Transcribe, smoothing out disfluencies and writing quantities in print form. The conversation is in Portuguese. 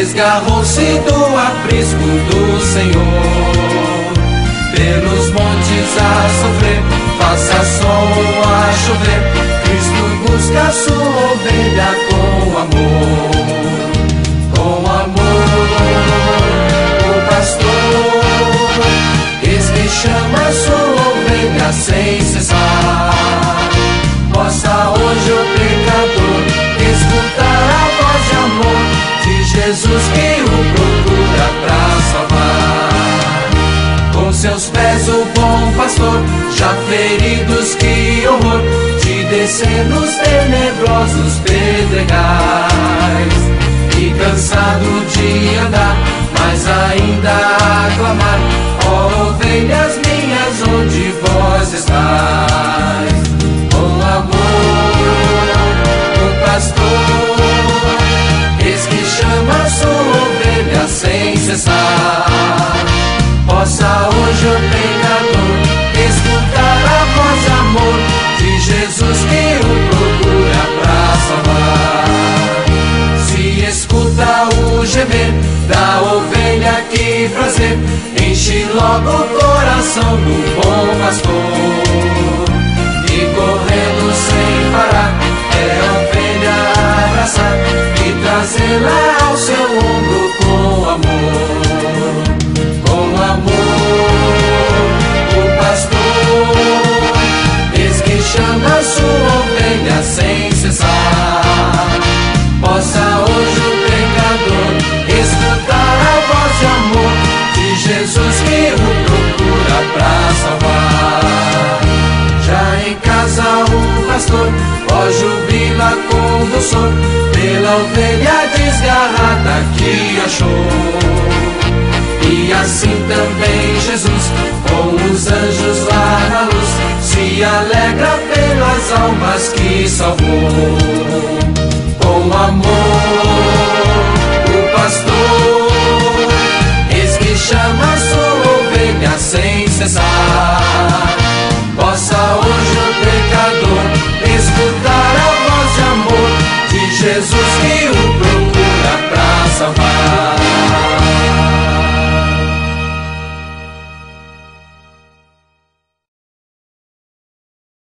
desgarrou-se do aprisco do Senhor. Pelos montes a sofrer, faça sol a chover, Cristo busca sua ovelha com amor. Com amor, o pastor, eis que chama sua ovelha sem cessar. Possa hoje o pecador escutar a voz de amor de Jesus que o procura pra salvar. Com seus pés o bom pastor, já feridos, que horror, de descer nos tenebrosos pedregais. E cansado de andar, mas ainda a clamar, ó ovelhas minhas, onde vós estáis? Com amor, o pastor, eis que chama sua ovelha sem cessar. Possa hoje o pecador escutar a voz de amor de Jesus que o procura pra salvar. Se escuta o gemer da ovelha, que prazer, enche logo o coração do bom pastor. E correndo sem parar, é a ovelha abraçar e trazê-la ao seu ombro com amor. Com amor, o pastor, eis que chama sua ovelha sem cessar. Possa hoje o pecador escutar a voz de amor de Jesus que o procura pra salvar. Já em casa o pastor ó jubila com doçor pela ovelha desgarrada que achou. E assim também Jesus, com os anjos lá na luz, se alegra pelas almas que salvou. Com amor,